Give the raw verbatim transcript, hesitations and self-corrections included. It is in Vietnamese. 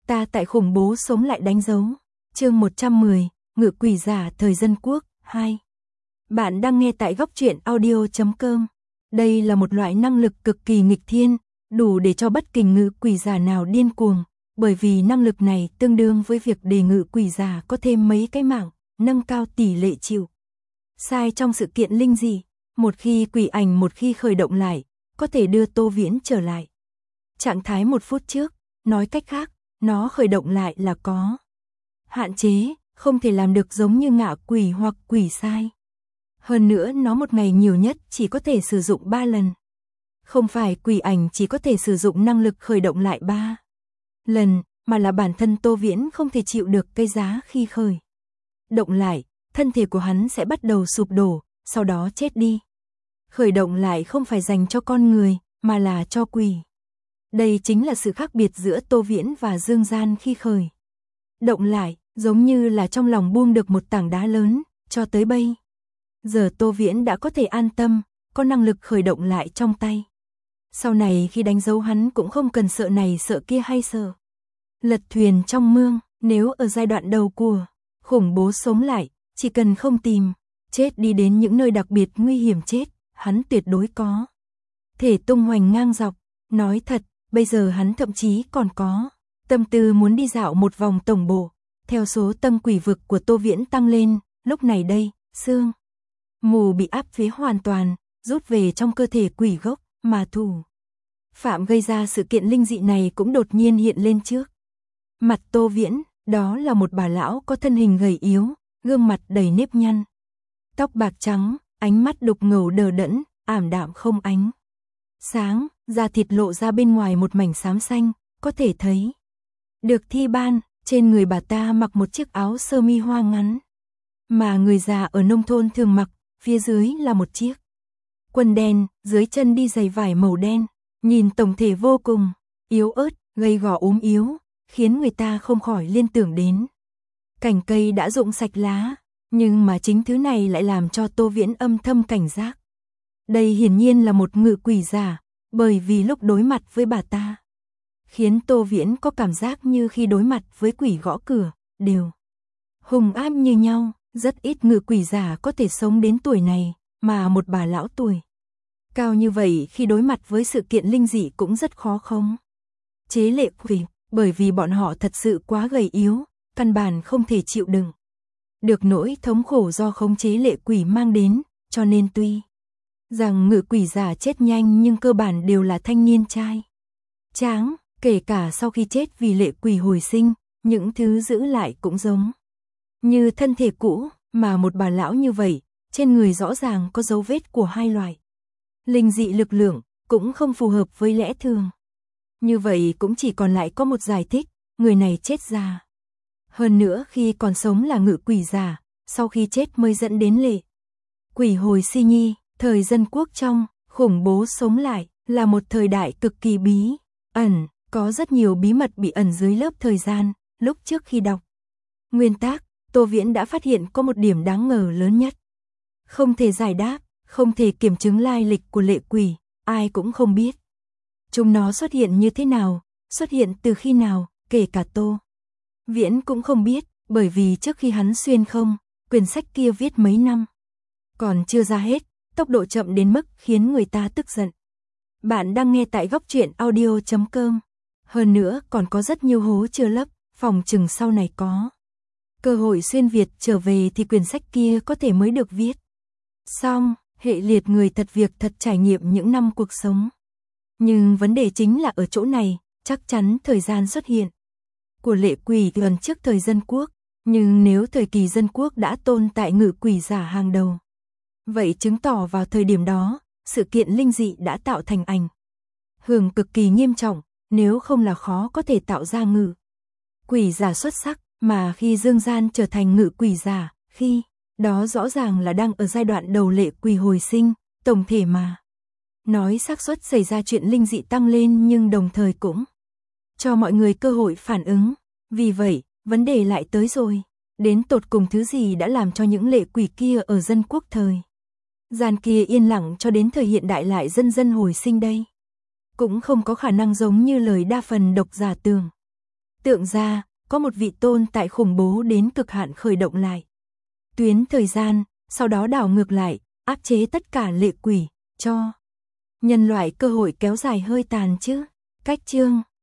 Ta tại khủng bố sống lại đánh dấu. Chương một trăm mười, Ngự quỷ giả thời dân quốc, hai. Bạn đang nghe tại góc truyện audio chấm com. Đây là một loại năng lực cực kỳ nghịch thiên, đủ để cho bất kỳ ngự quỷ giả nào điên cuồng, bởi vì năng lực này tương đương với việc để ngự quỷ giả có thêm mấy cái mạng, nâng cao tỷ lệ chịu sai trong sự kiện linh dị. Một khi quỷ ảnh một khi khởi động lại, có thể đưa Tô Viễn trở lại trạng thái một phút trước, nói cách khác, nó khởi động lại là có hạn chế, không thể làm được giống như ngạ quỷ hoặc quỷ sai. Hơn nữa nó một ngày nhiều nhất chỉ có thể sử dụng ba lần. Không phải quỷ ảnh chỉ có thể sử dụng năng lực khởi động lại ba lần, mà là bản thân Tô Viễn không thể chịu được cái giá khi khởi động lại, thân thể của hắn sẽ bắt đầu sụp đổ, sau đó chết đi. Khởi động lại không phải dành cho con người, mà là cho quỷ. Đây chính là sự khác biệt giữa Tô Viễn và Dương Gian khi khởi động lại, giống như là trong lòng buông được một tảng đá lớn, cho tới bây giờ Tô Viễn đã có thể an tâm, có năng lực khởi động lại trong tay. Sau này khi đánh dấu hắn cũng không cần sợ này sợ kia hay sợ lật thuyền trong mương, nếu ở giai đoạn đầu của khủng bố sống lại, chỉ cần không tìm chết đi đến những nơi đặc biệt nguy hiểm chết, hắn tuyệt đối có thể tung hoành ngang dọc. Nói thật, bây giờ hắn thậm chí còn có tâm tư muốn đi dạo một vòng tổng bộ. Theo số tâm quỷ vực của Tô Viễn tăng lên, lúc này đây, xương mù bị áp chế hoàn toàn, rút về trong cơ thể quỷ gốc, mà thủ phạm gây ra sự kiện linh dị này cũng đột nhiên hiện lên trước mặt Tô Viễn. Đó là một bà lão có thân hình gầy yếu, gương mặt đầy nếp nhăn, tóc bạc trắng, ánh mắt đục ngầu đờ đẫn, ảm đạm không ánh sáng, da thịt lộ ra bên ngoài một mảnh xám xanh, có thể thấy được thi ban. Trên người bà ta mặc một chiếc áo sơ mi hoa ngắn, mà người già ở nông thôn thường mặc, phía dưới là một chiếc quần đen, dưới chân đi giày vải màu đen, nhìn tổng thể vô cùng yếu ớt, gầy gò ốm yếu, khiến người ta không khỏi liên tưởng đến cành cây đã rụng sạch lá, nhưng mà chính thứ này lại làm cho Tô Viễn âm thầm cảnh giác. Đây hiển nhiên là một ngự quỷ giả, bởi vì lúc đối mặt với bà ta, khiến Tô Viễn có cảm giác như khi đối mặt với quỷ gõ cửa, đều hung ác như nhau. Rất ít ngự quỷ giả có thể sống đến tuổi này, mà một bà lão tuổi cao như vậy khi đối mặt với sự kiện linh dị cũng rất khó khống chế lệ quỷ, bởi vì bọn họ thật sự quá gầy yếu, căn bản không thể chịu đựng được nỗi thống khổ do khống chế lệ quỷ mang đến, cho nên tuy rằng ngự quỷ giả chết nhanh nhưng cơ bản đều là thanh niên trai tráng, kể cả sau khi chết vì lệ quỷ hồi sinh, những thứ giữ lại cũng giống như thân thể cũ, mà một bà lão như vậy, trên người rõ ràng có dấu vết của hai loại linh dị lực lượng, cũng không phù hợp với lẽ thường. Như vậy cũng chỉ còn lại có một giải thích, người này chết già. Hơn nữa khi còn sống là ngự quỷ giả, sau khi chết mới dẫn đến lệ quỷ hồi sinh nhi. Thời dân quốc trong khủng bố sống lại là một thời đại cực kỳ bí ẩn, có rất nhiều bí mật bị ẩn dưới lớp thời gian. Lúc trước khi đọc nguyên tác, Tô Viễn đã phát hiện có một điểm đáng ngờ lớn nhất. Không thể giải đáp, không thể kiểm chứng lai lịch của lệ quỷ, ai cũng không biết chúng nó xuất hiện như thế nào, xuất hiện từ khi nào, kể cả Tô Viễn cũng không biết, bởi vì trước khi hắn xuyên không, quyển sách kia viết mấy năm còn chưa ra hết, tốc độ chậm đến mức khiến người ta tức giận. Bạn đang nghe tại góc truyện audio chấm com. Hơn nữa còn có rất nhiều hố chưa lấp, phòng chừng sau này có cơ hội xuyên Việt trở về thì quyển sách kia có thể mới được viết xong. Hệ liệt người thật việc thật trải nghiệm những năm cuộc sống. Nhưng vấn đề chính là ở chỗ này, chắc chắn thời gian xuất hiện của lệ quỷ gần trước thời dân quốc, nhưng nếu thời kỳ dân quốc đã tồn tại ngự quỷ giả hàng đầu, vậy chứng tỏ vào thời điểm đó, sự kiện linh dị đã tạo thành ảnh hưởng cực kỳ nghiêm trọng, nếu không là khó có thể tạo ra ngự quỷ giả xuất sắc. Mà khi Dương Gian trở thành ngự quỷ giả, khi đó rõ ràng là đang ở giai đoạn đầu lệ quỷ hồi sinh, tổng thể mà nói xác suất xảy ra chuyện linh dị tăng lên, nhưng đồng thời cũng cho mọi người cơ hội phản ứng. Vì vậy, vấn đề lại tới rồi, đến tột cùng thứ gì đã làm cho những lệ quỷ kia ở dân quốc thời gian kia yên lặng cho đến thời hiện đại lại dần dần hồi sinh đây? Cũng không có khả năng giống như lời đa phần độc giả tưởng tượng ra, có một vị tồn tại khủng bố đến cực hạn khởi động lại tuyến thời gian, sau đó đảo ngược lại, áp chế tất cả lệ quỷ, cho nhân loại cơ hội kéo dài hơi tàn chứ. Cách chương